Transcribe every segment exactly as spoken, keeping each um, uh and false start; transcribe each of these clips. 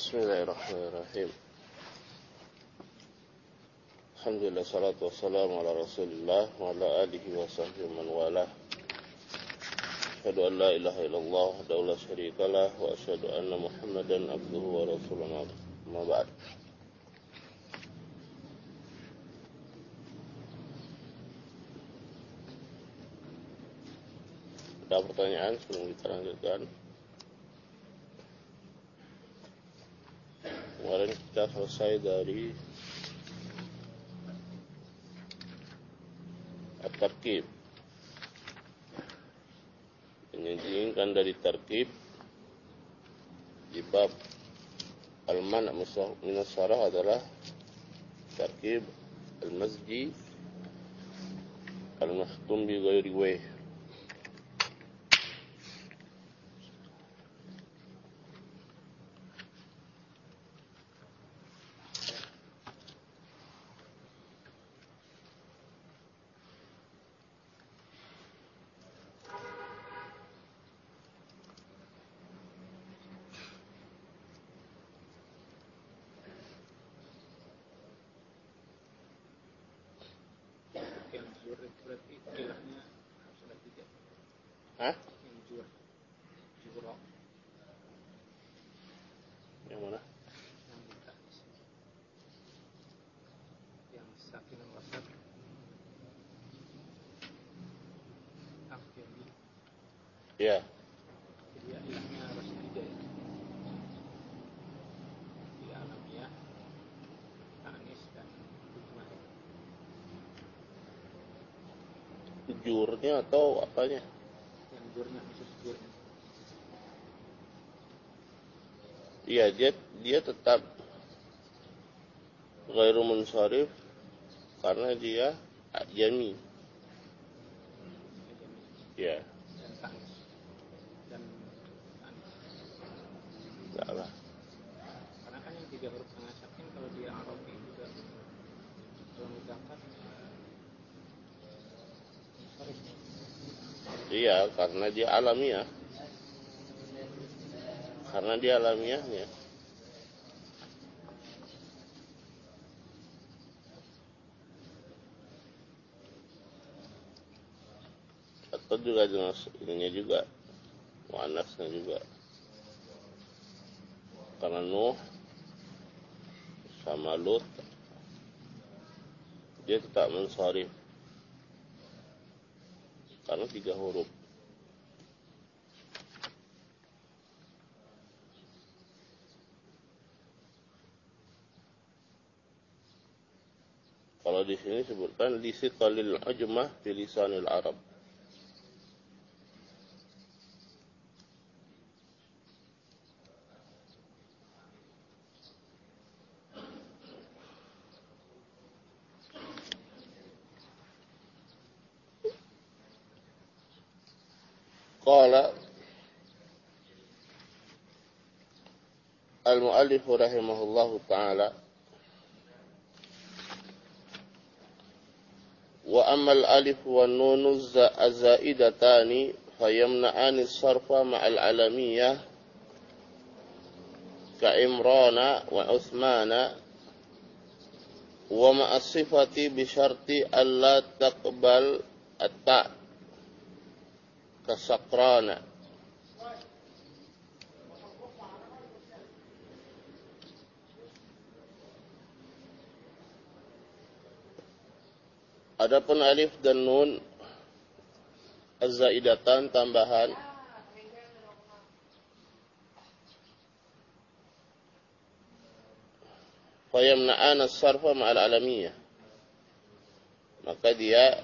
Bismillahirrahmanirrahim. Alhamdulillah, salatu wassalamu ala rasulillah wa ala alihi wa sahbihi man walah. Asyhadu an la ilaha illallah wahdahu la syarikalah wa asyhadu anna Muhammadan abduhu wa rasuluh. Amma ba'd. Ada pertanyaan sebelum kita lanjutkan? Kemarin kita selesai dari at-tarkib, menyanyikan dari tarkib di bab al-man' min as-sarah adalah tarkib al-mazji al-mahtum bi ghairi wajh. Berarti istilahnya harus ada tiga. Hah? Yang jur, juro. Yang mana? Yang buka. Yang sakin wasat. Akhirnya. Ya. Jadi ilahnya harus tiga. Di alamiah, tanis dan hikmah. Jurnya atau apanya? Yang jurnya khusus jurnya. Iya, dia dia tetap ghairu munsharif karena dia ajami. Ya. Dan tanis. Dan tanis. Salah. Karena kan yang tiga huruf tengah sakin kalau dia arabi juga kalau mudzakkar Iya, karena dia alamiah. Karena dia alamiahnya. Atau juga jenis ininya juga, muannasnya juga. Karena Nuh sama Lut dia tetap munsharif karena tiga huruf. Kalau di sini sebutkan lisiqalil ujmah fi lisanil Arab. Qala al-muallif rahimahullahu ta'ala wa ammal alif wa nunu zaidatani fayamna'ani sarfa ma'al alamiyah ka Imrana wa Uthmana wa ma'as sifati bi syarti alla taqbal at-ta' ka Sakrana. Adapun alif dan nun az-zaidatan tambahan fayamna'an as-sarfa ma'al alamiyah, maka dia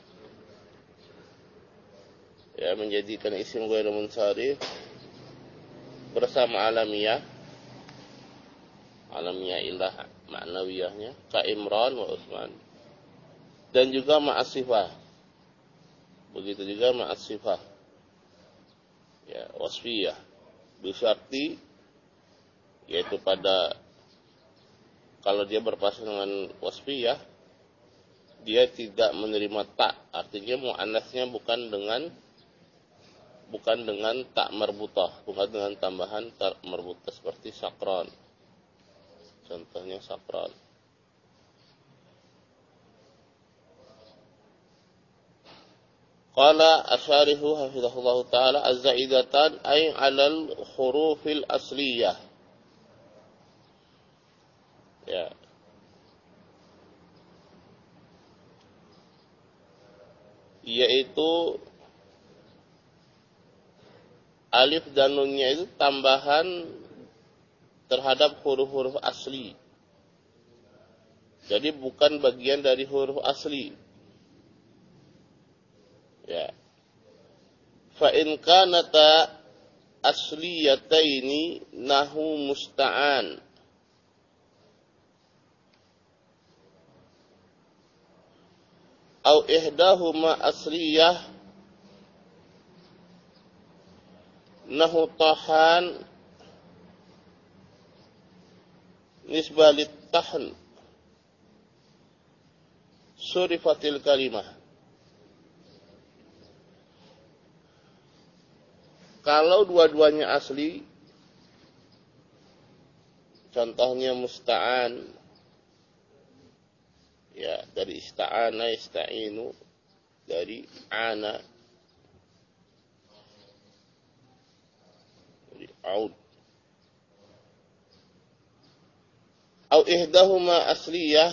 ya menjadikan isim ghairu munsharif bersama alamiyah, alamiyah ilah ma'nawiyahnya ka Imran wa Utsman, dan juga ma'asifah. Begitu juga ma'asifah ya wasfiyah bisyarti, yaitu pada kalau dia berpasangan dengan wasfiyah dia tidak menerima tak, artinya muannasnya bukan dengan bukan dengan tak marbutah, bukan dengan tambahan tak marbutah seperti sakron. Contohnya sakral. Qala asyarihu hafizahullah ta'ala az-za'idatan ay 'alal hurufil asliyah. Ya. Yaitu alif dan nunnya itu tambahan terhadap huruf-huruf asli. Jadi bukan bagian dari huruf asli. Ya. Fa in kanata asliyataini nahu musta'an. Au ihdahuma asliyah nahu tahan nisbah lit tahn surifatil kalimah. Kalau dua-duanya asli, contohnya musta'an, ya dari ista'ana, ista'inu, dari ana, dari aud. Au ihdahuma asliyah,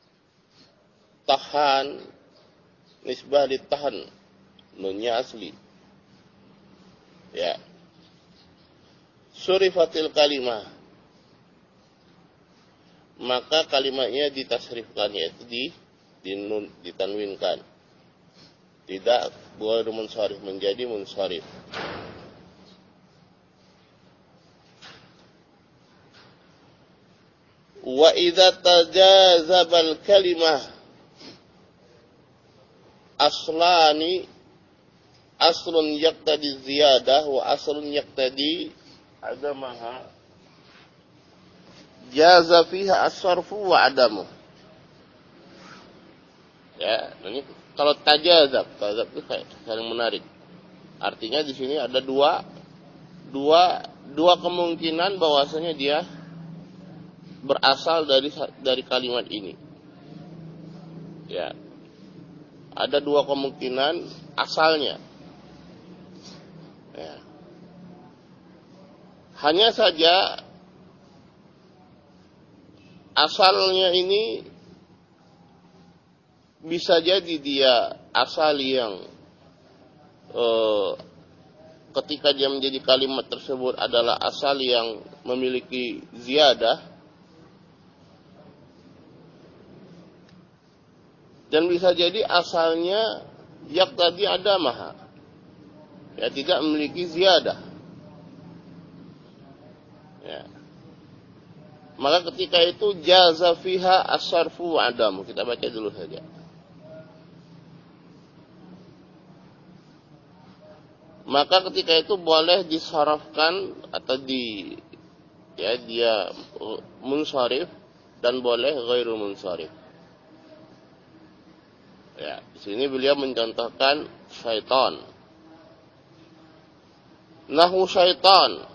tahan, nisbah di tahan, nunnya asli. Ya. Surifatil kalimah. Maka kalimatnya ditasrifkan, yaitu di dinun, ditanwinkan. Tidak boleh munsharif, menjadi munsharif. Wa idza tajazabal kalimah aslani aslun yaqtadi ziyadah wa aslun yaqtadi adamaha jaza fiha as-sarfu wa adamu. Ya, ini kalau tajazab, tajazab itu saling menarik. Artinya di sini ada dua dua dua kemungkinan bahwasanya dia berasal dari dari kalimat ini. Ya. Ada dua kemungkinan asalnya. Ya. Hanya saja asalnya ini bisa jadi dia asal yang eh, ketika dia menjadi kalimat tersebut adalah asal yang memiliki ziyadah, dan bisa jadi asalnya yaqtadi adamaha, ya tidak memiliki ziyadah. Ya. Maka ketika itu jaza fiha as-sarfu wa adamu. Kita baca dulu saja. Maka ketika itu boleh disarafkan atau di ya dia munsharif dan boleh ghairu munsharif. Ya, di sini beliau mencontohkan syaitan. Nahu syaitan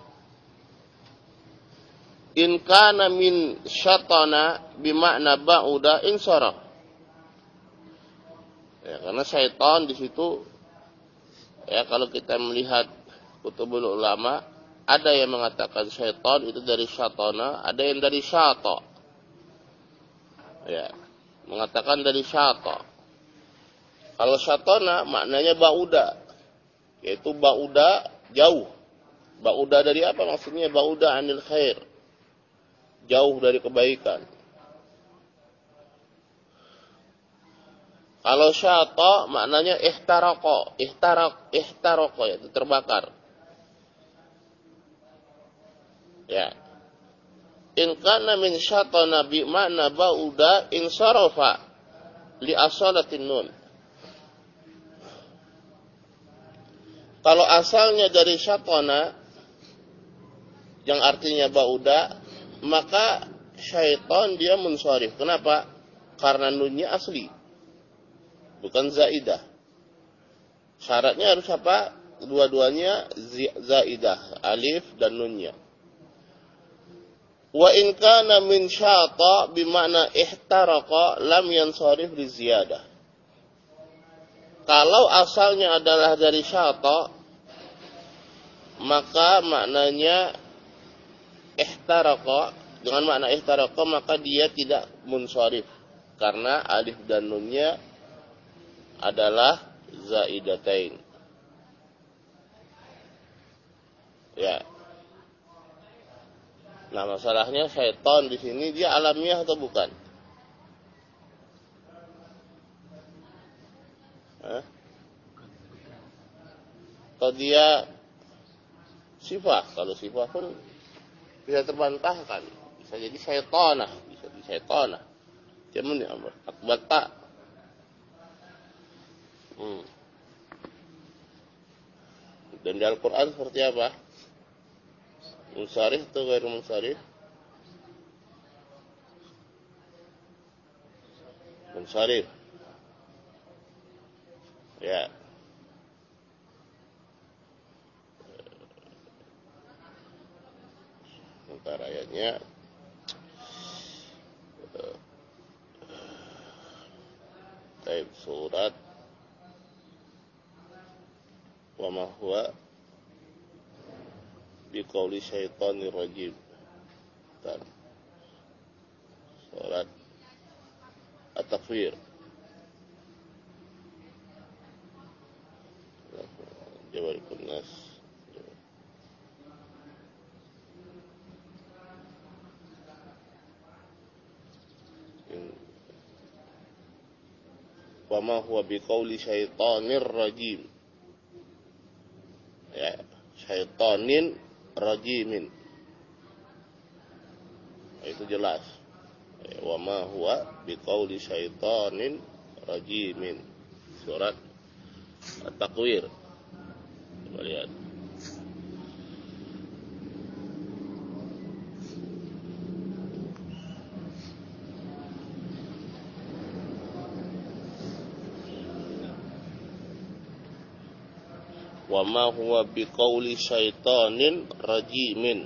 in kana min syatana bimakna ba'uda insaraf. Ya, karena syaitan di situ ya kalau kita melihat kutubul ulama ada yang mengatakan syaitan itu dari syatana, ada yang dari syata. Ya, mengatakan dari syata. Kalau syatana maknanya ba'uda, yaitu ba'uda jauh. Ba'uda dari apa maksudnya? Ba'uda anil khair, jauh dari kebaikan. Kalau syata maknanya ihtaraqa, ihtarak, ihtaraqa yaitu terbakar. Ya. In kana min syatana bi makna ba'uda insarafa li asalatin nun. Kalau asalnya dari syatana yang artinya ba'uda, maka syaitan dia munsharif. Kenapa? Karena nunnya asli, bukan zaidah. Syaratnya harus apa? Dua-duanya zaidah, alif dan nunnya. Wa in kana min syata bimakna ihtaraqa lam yansarif li ziyadah. Kalau asalnya adalah dari syata, maka maknanya ihtaraqa, dengan makna ihtaraqa maka dia tidak munsharif karena alif dan nunnya adalah zaidatain. Ya. Nah, masalahnya syaitan di sini dia alamiah atau bukan? Hah? Atau dia sifat? Kalau sifat pun bisa terbantahkan. Bisa jadi syaitanah, bisa jadi syaitanah. Cuman ya, akbar tak. Hmm. Dan di Al-Quran seperti apa? Munsharif atau ghair munsharif? Munsharif. Ya. Antara ayatnya Taib surat wa ma huwa biqauli syaitanir rajim. Dan surat At-Takfir. Jawarikun nas. Wa ma huwa biqauli syaitanir rajim. Ya, syaitanin rajimin. Itu jelas. Wa ma huwa biqauli syaitanin rajimin. Surat At-Takwir. Coba lihat. Wa ma huwa biqauli syaitanin rajimin.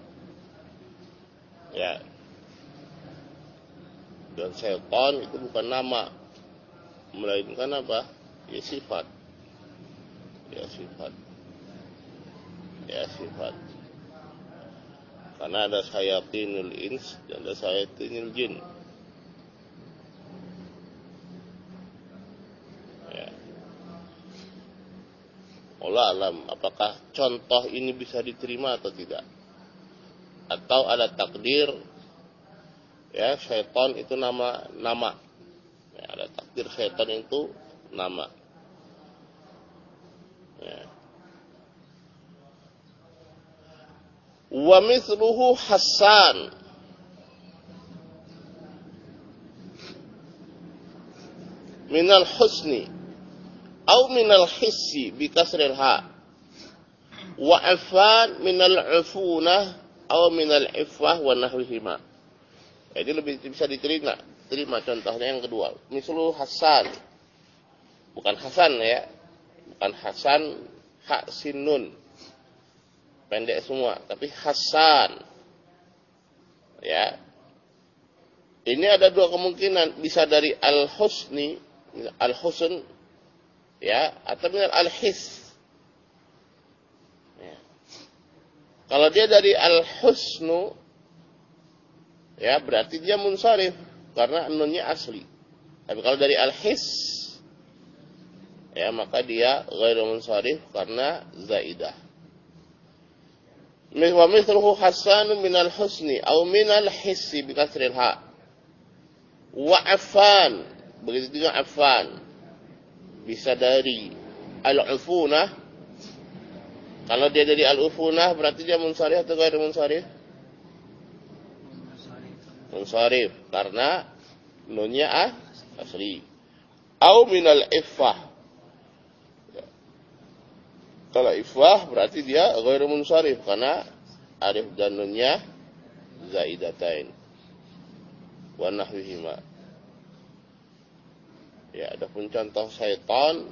Ya. Dan syaitan itu bukan nama, melainkan apa? Ya sifat. Ya sifat. Ya sifat. Karena ada syayatinul ins dan ada syayatinul jin. Allah alam, apakah contoh ini bisa diterima atau tidak? Atau ada takdir, ya syaitan itu nama nama, ya, ada takdir syaitan itu nama. Ya. Wa mithluhu Hasan. Minal husni au minal hissi bi kasril ha. Wa afan minal ufunah au minal iffah wa nahwihima. Jadi lebih bisa diterima. Terima contohnya yang kedua. Mislu Hasan. Bukan Hasan ya. Bukan Hasan ha sin nun. Pendek semua, tapi Hasan. Ya. Ini ada dua kemungkinan, bisa dari al-husni, al-husn, ya, atau minal al-his. Ya. Kalau dia dari al-husnu, ya berarti dia munsharif karena nunnya asli. Tapi kalau dari al-his, ya maka dia ghairu munsharif karena zaidah. Wa mithluhu Hasan minal husni au minal hissi bi kasril ha. Wa afan, begitu juga afan. Bisa dari al-ufunah. Kalau dia dari al-ufunah berarti dia munsharif atau ghairu munsharif? Munsharif karena nunnya ah, asli. Au minal iffah. Kalau iffah berarti dia ghairu munsharif karena alif dan nunnya zaidatain. Wa nahwihima. Ya, adapun contoh syaitan,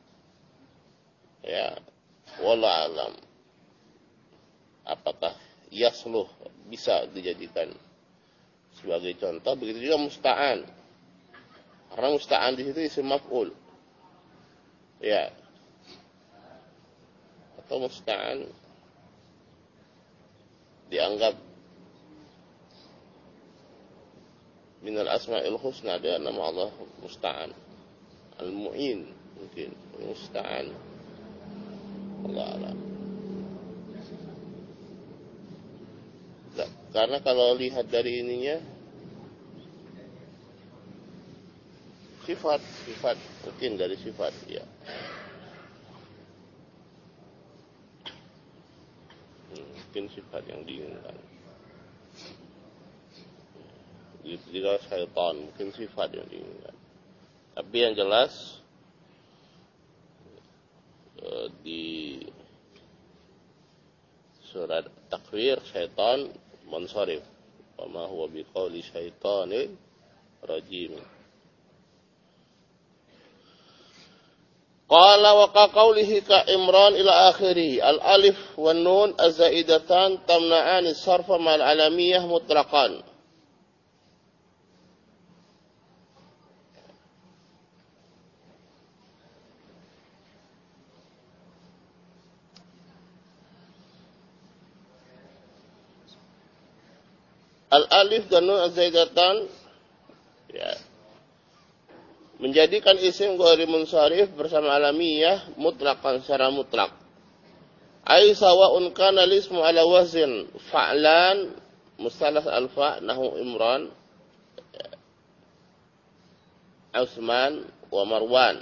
ya, wallahu alam. Apakah yasluh, bisa dijadikan sebagai contoh. Begitu juga musta'an, karena musta'an di situ isim maf'ul, ya, atau musta'an dianggap minal asma'il husna, ada nama Allah musta'an, al-mu'in mungkin, musta'an, Allah alam. Nah, karena kalau lihat dari ininya sifat, sifat mungkin dari sifat, ya. Hmm, mungkin sifat yang diinginkan. Begitu juga syaitan, mungkin sifat yang diinginkan. Tapi yang jelas di surat Takwir, syaitan mansharif, wa ma huwa biqauli syaitanin rajim. Qala wa ka qawlihi ka Imran ila akhirih, al alif wan nun az-zaidatan tamna'ani sarfa ma'al alamiyah mutlaqan. Al-alif dan nun az-zaidatan, ya, menjadikan isim ghairi munsharif bersama alamiyah mutlaqan, secara mutlak. Ai sawa'un kana ismu ala wazn fa'lan mustalas alfa nahu Imran, Utsman wa Marwan.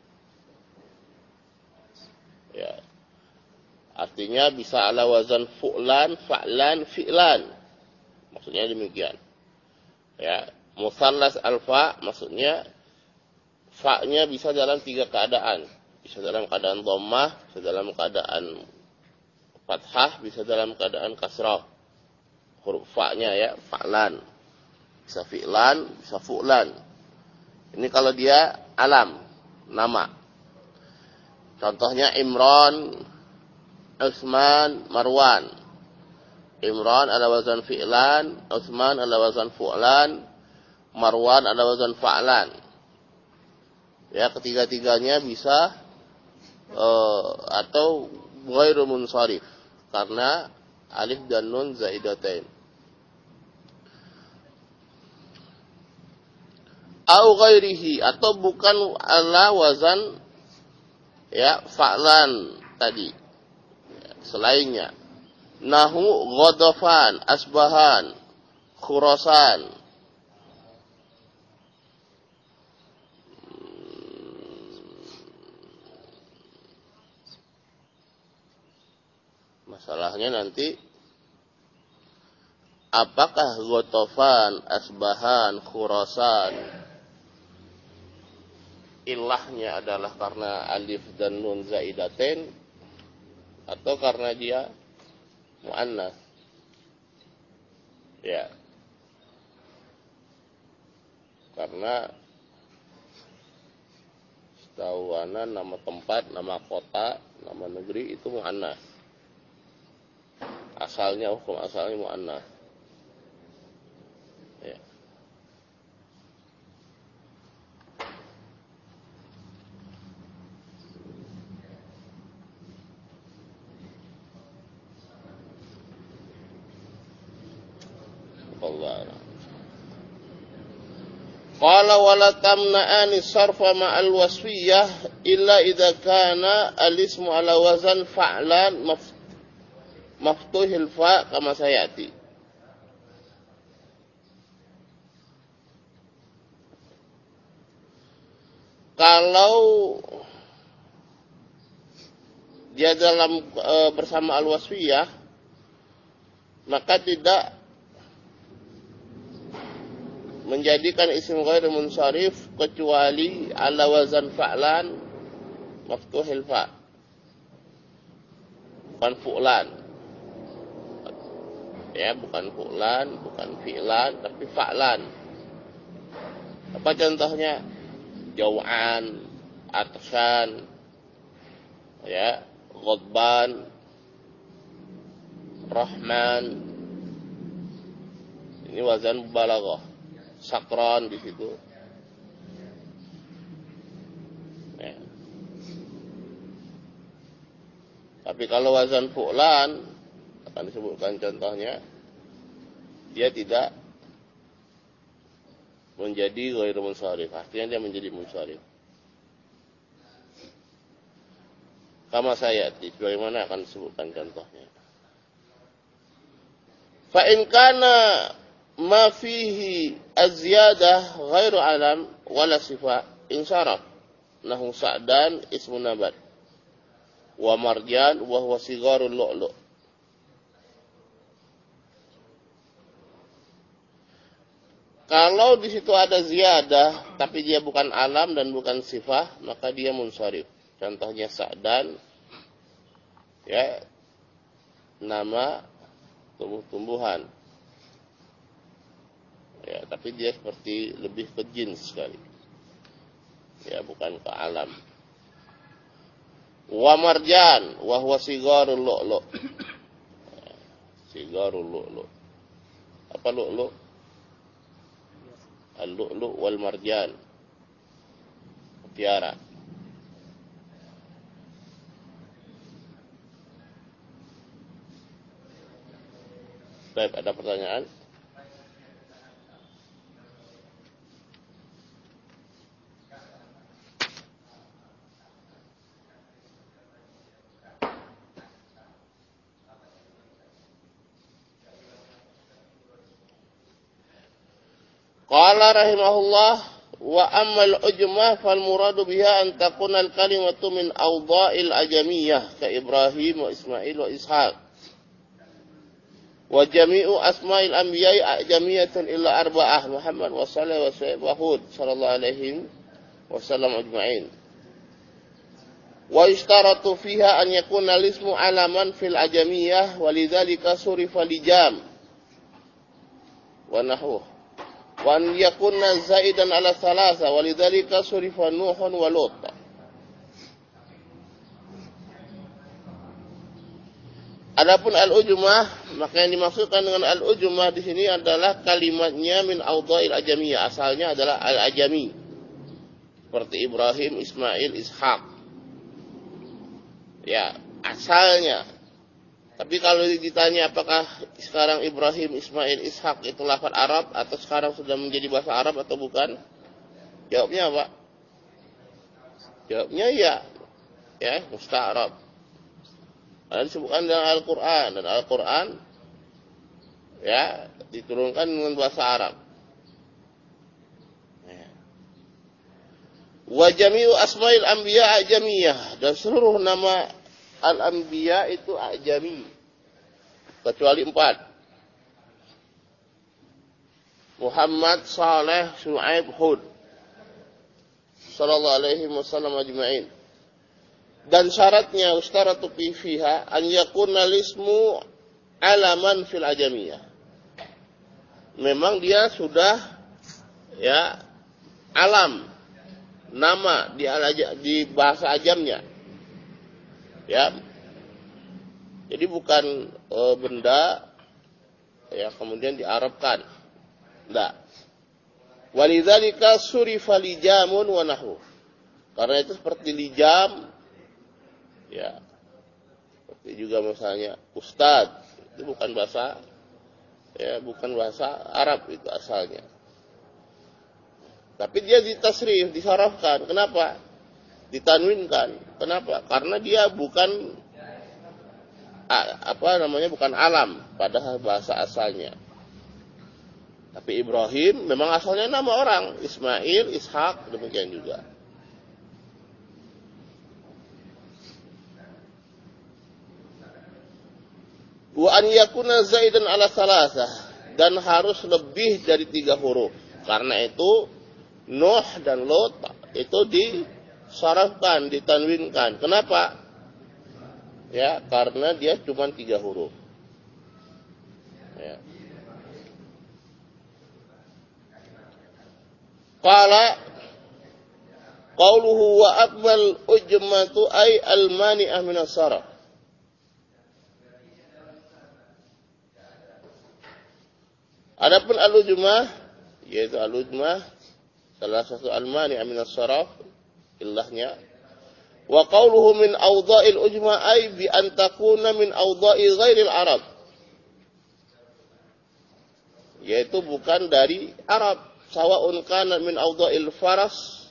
Ya. Artinya bisa ala wazan fu'lan, fa'lan, fi'lan. Maksudnya demikian. Ya, musallas alfa maksudnya fa-nya bisa dalam tiga keadaan. Bisa dalam keadaan dhammah, bisa dalam keadaan fathah, bisa dalam keadaan kasrah. Huruf fa-nya ya, fa'lan. Bisa fi'lan, bisa fu'lan. Ini kalau dia alam, nama. Contohnya Imran, Utsman, Marwan. Imran ada wazan fi'lan, Utsman ada wazan fu'lan, Marwan ada wazan fa'lan. Ya, ketiga-tiganya bisa uh, atau ghairu munsharif karena alif dan nun zaidatain. Au ghairihi, atau bukan ala wazan ya fa'lan tadi, ya, selainnya. Nahu Ghodofan, Asbahan, Khurasan. Masalahnya nanti apakah Ghodofan, Asbahan, Khurasan ilahnya adalah karena alif dan nun zaidatain atau karena dia mu'annas, ya, karena setahu ana nama tempat, nama kota, nama negeri itu mu'annas, asalnya hukum asalnya mu'annas, ya. Qala wala tamna'ani sarfa ma'al wasfiyah illa idza kana al-ismu ala wazan fa'lan maftuhil fa kama sayati. Kalau dia dalam e, bersama al-wasfiyah, maka tidak menjadikan isim ghair munsharif kecuali ala wazan fa'lan maftuhil fa, bukan fu'lan, ya, bukan fu'lan, bukan fi'lan, tapi fa'lan. Apa contohnya? Jau'an, atshan, ya, ghadban, rahman, Ini wazan balaghah. Sakran di situ. Ya. Tapi kalau wazan fu'lan akan disebutkan contohnya, dia tidak menjadi ghairu munsharif. Artinya dia menjadi munsharif. Kama sayati, bagaimana akan disebutkan contohnya. Fa in kana ma fihi az-ziyadah ghairu alam wala sifat insaraf nahu sa'dan ismu nabat wa marjan wa huwa sigharul lu'lu'. Kalau di situ ada ziyadah tapi dia bukan alam dan bukan sifat, maka dia munsharif. Contohnya sa'dan, ya, nama tumbuh-tumbuhan. Ya, tapi dia seperti lebih ke jins sekali. Ya, bukan ke alam. Wa marjan wa huwa sigharul lu'lu'. Ya, sigharul lu'lu'. Apa lu'lu'? Al-lu'lu' wal marjan. Mutiara. Baik, ada pertanyaan? Qala rahimahullah wa ammal ujmah fal muradu biha an takuna al kalimatu min awdha'il ajamiyah ka Ibrahim wa Ismail wa Ishaq wa jami'u asma'il anbiya'i ajamiyatun illa arba'ah Muhammad wa sallallahu wa sallam wa Hud sallallahu alaihi wasallam ajma'in wa ishtaratu fiha an yakuna al-ismu alaman fil ajamiyah wa lidzalika surifa lijam wa nahwuh wa an yakuna zaidan ala thalatha wa lidzalika surifa nuhun wa lut. Adapun al-ujmah, maka yang dimaksudkan dengan al-ujmah di sini adalah kalimatnya min awdha'il ajamiyah, asalnya adalah al-ajami. Seperti Ibrahim, Ismail, Ishaq. Ya, asalnya. Tapi kalau ditanya apakah sekarang Ibrahim, Ismail, Ishaq itu lafaz Arab atau sekarang sudah menjadi bahasa Arab atau bukan? Jawabnya apa? Jawabnya ya. Ya, musta'arab. Karena disebutkan dalam Al-Quran. Dan Al-Quran ya diturunkan dengan bahasa Arab. Ya. Wa jami'u asma'il anbiya ajamiyah. Dan seluruh nama al-anbiya itu ajami. Kecuali empat. Muhammad, Saleh, Syu'aib, Hud. Sallallahu alaihi wasallam ajma'in. Dan syaratnya ustaratu fiha an yakuna lismu alaman fil ajamiyah. Memang dia sudah ya alam nama di di bahasa ajamnya. Ya. Jadi bukan e, benda ya kemudian diarabkan. Enggak. Walidzalika surifa lijamun wa nahwu. Karena itu seperti lijam. Ya, seperti juga misalnya ustad, itu bukan bahasa, ya bukan bahasa Arab itu asalnya. Tapi dia ditasrif, disarafkan. Kenapa? Ditanwinkan. Kenapa? Karena dia bukan apa namanya bukan alam pada bahasa asalnya. Tapi Ibrahim memang asalnya nama orang, Ismail, Ishak, demikian juga. Wa an yakuna zaidan ala salasah, dan harus lebih dari tiga huruf. Karena itu Nuh dan Lot itu disarafkan, ditanwinkan. Kenapa? Ya, karena dia cuma tiga huruf. Ya. Qala qauluhu wa akmal ujmatu ay al-mani'ah min as-sarf. Adapun al-ujmah, yaitu al-ujmah salah satu al-mani' min as-saraf illahnya. Wa qawluhu min awdha'il ujmah ay bi an takuna min awdha'i ghairil Arab. Yaitu bukan dari Arab. Sawa'un kana min awdha'il Faras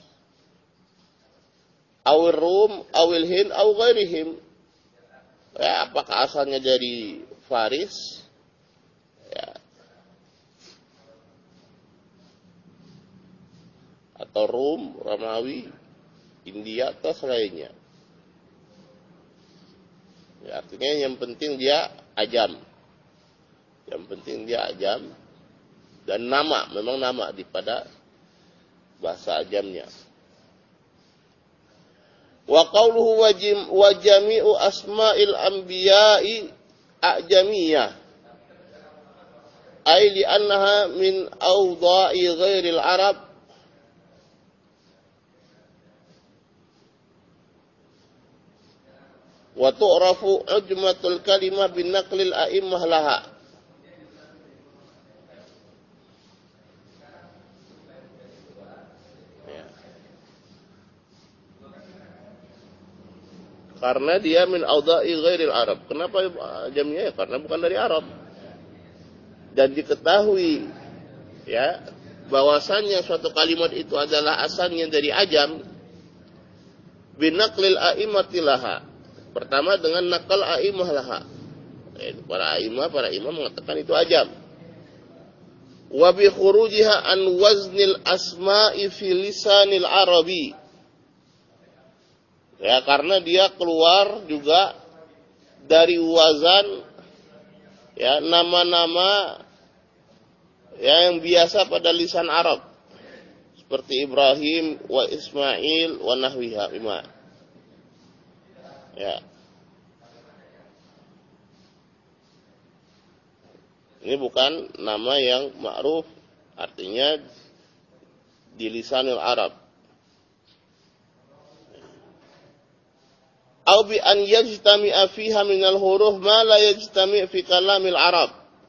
awil Rum awil Hind aw ghairihim. Ya, apakah asalnya dari Faris? Ya. Atau Rum, Romawi, India atau selainnya. Ya, artinya yang penting dia ajam. Yang penting dia ajam. Dan nama, memang nama di pada bahasa ajamnya. Wa qawluhu wa jami'u asma'il anbiya'i a'jamiyah. Ay li'annaha min awda'i ghairil Arab. Wa tu'rafu ujmatul kalimah bin naqlil a'immah laha. Ya. Karena dia min awda'i ghairil Arab. Kenapa jamnya? Karena bukan dari Arab. Dan diketahui ya bahwasannya suatu kalimat itu adalah asalnya dari ajam bin naqlil a'immati laha. Pertama dengan nakal a'imah laha. Para a'imah, para imam mengatakan itu ajam. Wa bi khurujiha an waznil asma'i fi lisanil arabi. Ya, karena dia keluar juga dari wazan ya nama-nama ya, yang biasa pada lisan Arab. Seperti Ibrahim wa Ismail wa nahwiha ima. Ya. Ini bukan nama yang ma'ruf, artinya di lisanil Arab. Au bi an yajtami'a fiha minal huruf ma la yajtami' fi kalamil Arab.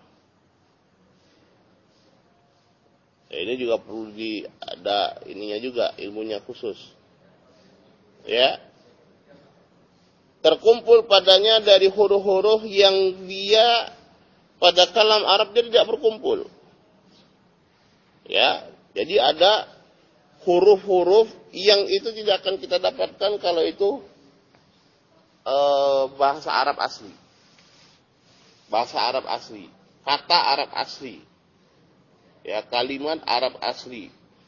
Ya, ini juga perlu di ada ininya juga, ilmunya khusus. Ya. Terkumpul padanya dari huruf-huruf yang dia pada kalam Arab dia tidak berkumpul. Ya, jadi ada huruf-huruf yang itu tidak akan kita dapatkan kalau itu e, bahasa Arab asli. Bahasa Arab asli, kata Arab asli. Ya, kalimat Arab asli.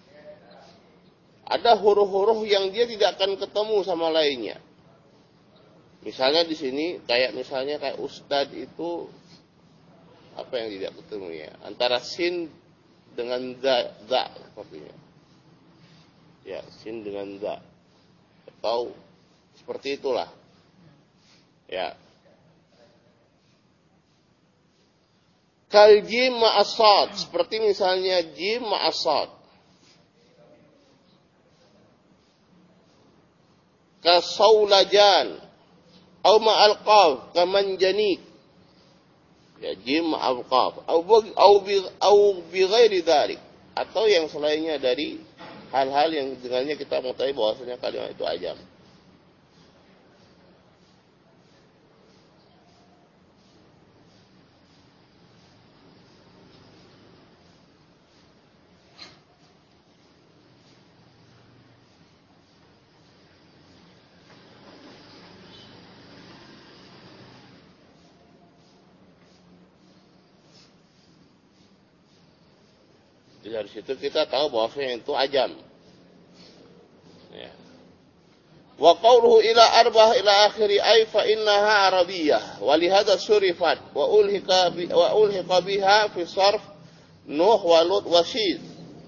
Ada huruf-huruf yang dia tidak akan ketemu sama lainnya. Misalnya di sini kayak misalnya kayak ustad itu apa yang tidak ketemu ya? Antara sin dengan za, za sepertinya. Ya, sin dengan za. Atau seperti itulah. Ya. Kal jim ma'asad, seperti misalnya jim ma'asad. Kasaulajan. Au ma'al qaf kaman janik. Ya, jim ma'al qaf. Au au bi au bi ghairi dzalik. Atau yang selainnya dari hal-hal yang dengannya kita mengetahui bahwasanya kalimat itu ajam. Dari situ kita tahu bahwasanya itu ajam. Ya. Wa qawluhu ila arba'ah ila akhiri ay fa innaha arabiyyah wa li hadha surifat wa ulhiqa bi wa ulhiqa biha fi sarf Nuh wa Lut wa Syith.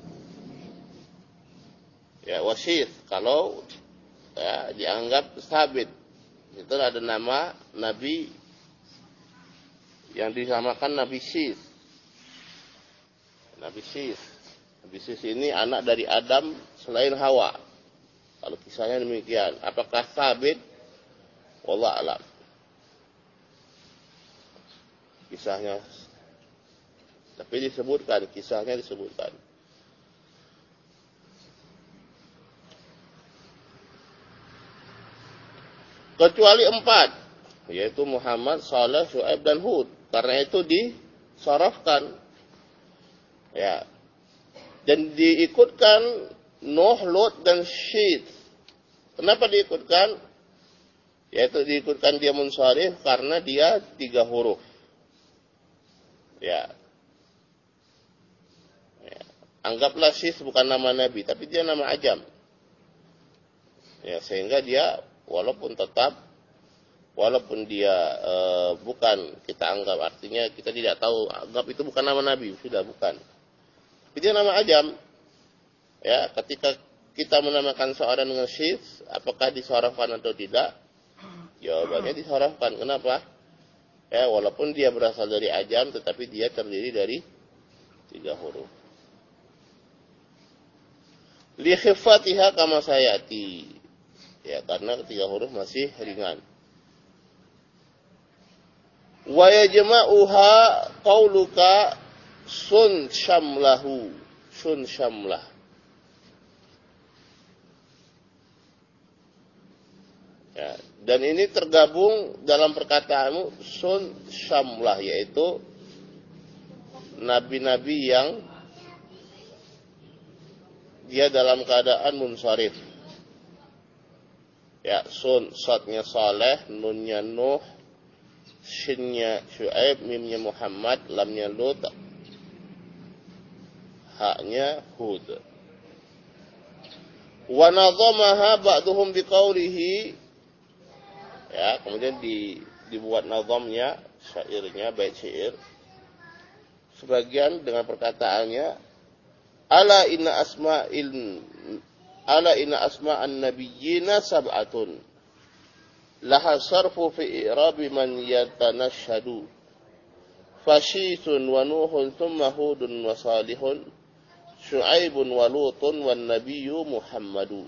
Ya, wa Syith kalau ya, dianggap sabit. Itu ada nama nabi yang disamakan Nabi Syith. Nabi Syith. Nabi Syith ini anak dari Adam selain Hawa. Kalau kisahnya demikian, apakah sabit? Wallah alam. Kisahnya Tapi disebutkan, kisahnya disebutkan. Kecuali empat, yaitu Muhammad, Saleh, Syuaib, dan Hud. Karena itu disorofkan. Ya. Dan diikutkan Nuh, Lut, dan Syed. Kenapa diikutkan? Yaitu diikutkan dia munsharif karena dia tiga huruf. Ya. Ya. Anggaplah Syed bukan nama Nabi, tapi dia nama ajam. Ya, sehingga dia walaupun tetap, walaupun dia e, bukan, kita anggap artinya kita tidak tahu, anggap itu bukan nama Nabi, sudah bukan. Tapi dia nama ajam. Ya, ketika kita menamakan seorang dengan Syed, apakah disorofkan atau tidak? Jawabannya disorofkan. Kenapa? Ya, walaupun dia berasal dari ajam, tetapi dia terdiri dari tiga huruf. Li khifatiha kama sayati. Ya, karena tiga huruf masih ringan. Wa yajma'uha qauluka sun syamlahu. Sun syamlah. Ya, dan ini tergabung dalam perkataanmu sun syamlah, yaitu nabi-nabi yang dia dalam keadaan munsharif. Ya, sun, sodnya Saleh, nunnya Nuh, shinnya Syuaib, mimnya Muhammad, lamnya Lut, haknya Hud. Wa nadhamaha ba'duhum biqaulihi. Ya, kemudian di, dibuat nadhamnya, syairnya, bait syair. Sebagian dengan perkataannya, ala inna asma'il ala inna asma'an nabiyyina sab'atun laha sarfu fi i'rabi man yatanashhadu fashitun wa nuhun thumma hudun wa salihun syu'aibun wa lutun wan nabiyyu muhammadu.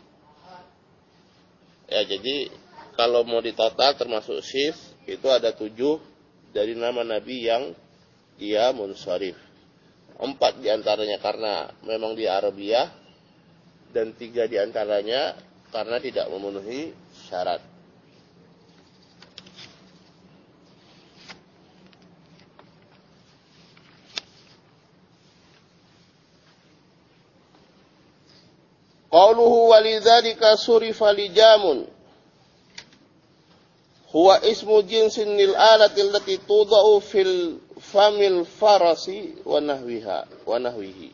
Ya, jadi kalau mau ditotal termasuk syif itu ada tujuh dari nama nabi yang dia munsharif. Empat diantaranya karena memang di Arabiah, dan tiga diantaranya karena tidak memenuhi syarat. Qauluhu walidzalika surifa lijamun huwa ismu jinsin lil alati allati tudau fil famil farasi wa nahwiha wa nahwihi.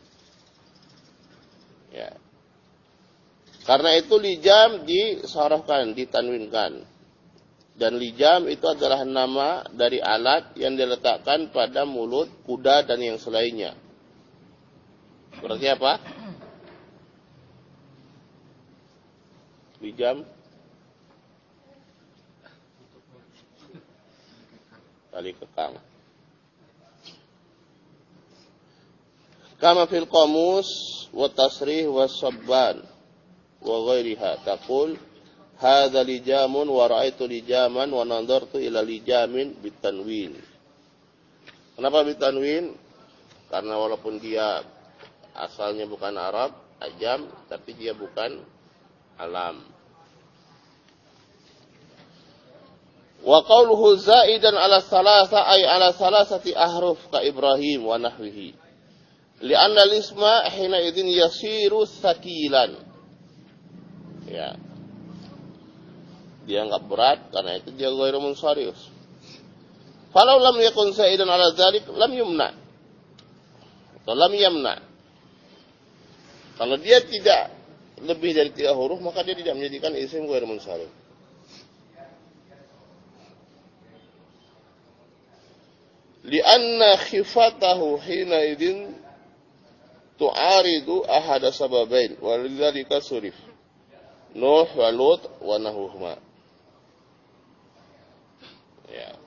Ya. Karena itu lijam disorofkan, ditanwinkan. Dan lijam itu adalah nama dari alat yang diletakkan pada mulut kuda dan yang selainnya. Berarti apa? Lijam tali kekang. Kama fil qamus wa tasrih wa sabban wa ghairiha taqul hadza lijamun wa ra'aitu lijaman wa nadartu ila lijamin bitanwin. Kenapa bitanwin? Karena walaupun dia asalnya bukan Arab, ajam, tapi dia bukan alam. Wa qawluhu zaidan ala salasa ay ala salasati ahruf ka Ibrahim wa nahwihi. Li'anna al-isma hina idin yasiru thaqilan. Ya. Dianggap berat karena itu dia ghairu munsharif. Falau lam yakun zaidan ala dzalik lam yumna. Atau lam yamna. Kalau dia tidak lebih dari tiga huruf maka dia tidak menjadikan isim ghairu munsharif. Lianna khifatahu hina idin tu'aridu ahada sababain walidzalika surif Nuh wa Lut wa nahuhuma. Ya.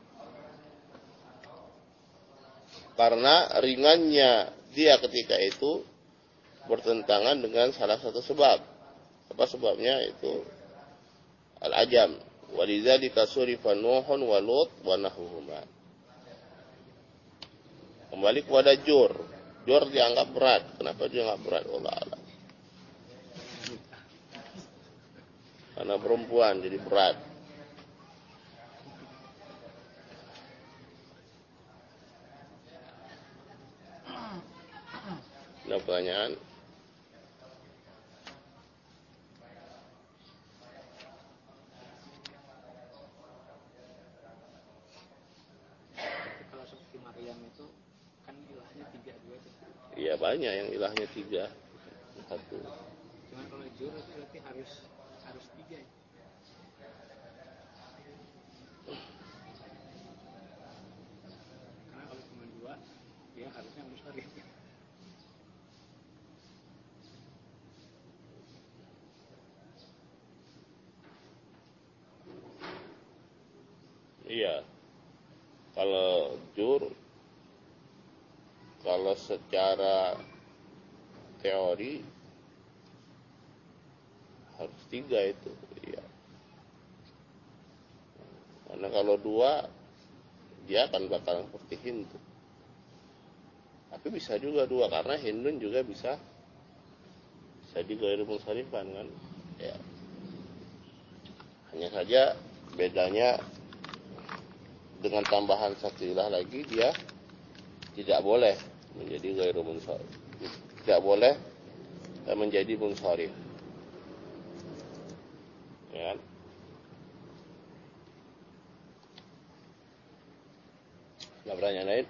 Karena ringannya dia ketika itu bertentangan dengan salah satu sebab. Apa sebabnya? Itu al-ajam. Walidzalika surifa Nuhun wa Lut wa nahuhuma. Kembali kepada jur. Jur dianggap berat. Kenapa dia anggap berat? Allah Allah. Karena perempuan jadi berat. Ada pertanyaan? Kalau seperti Maryam itu kan ilahnya tiga dua tuh. Iya banyak yang ilahnya tiga. Satu. Cuman kalau jur itu berarti harus harus tiga ya. Karena kalau cuma dua, dia harusnya musyrik. Iya. Kalau jur, kalau secara teori harus tiga itu. Iya. Karena kalau dua, dia akan bakal seperti Hindu. Tapi bisa juga dua, karena Hindun juga bisa bisa juga ilmu sarifan kan. Ya. Hanya saja bedanya dengan tambahan satu ilah lagi, dia tidak boleh menjadi ghairu munsharif. Tidak boleh menjadi munsharif. Ya. Ada pertanyaan lain?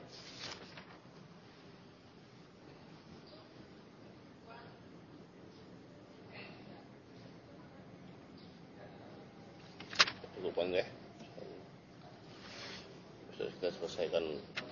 Cukupan deh. Sudah kita selesaikan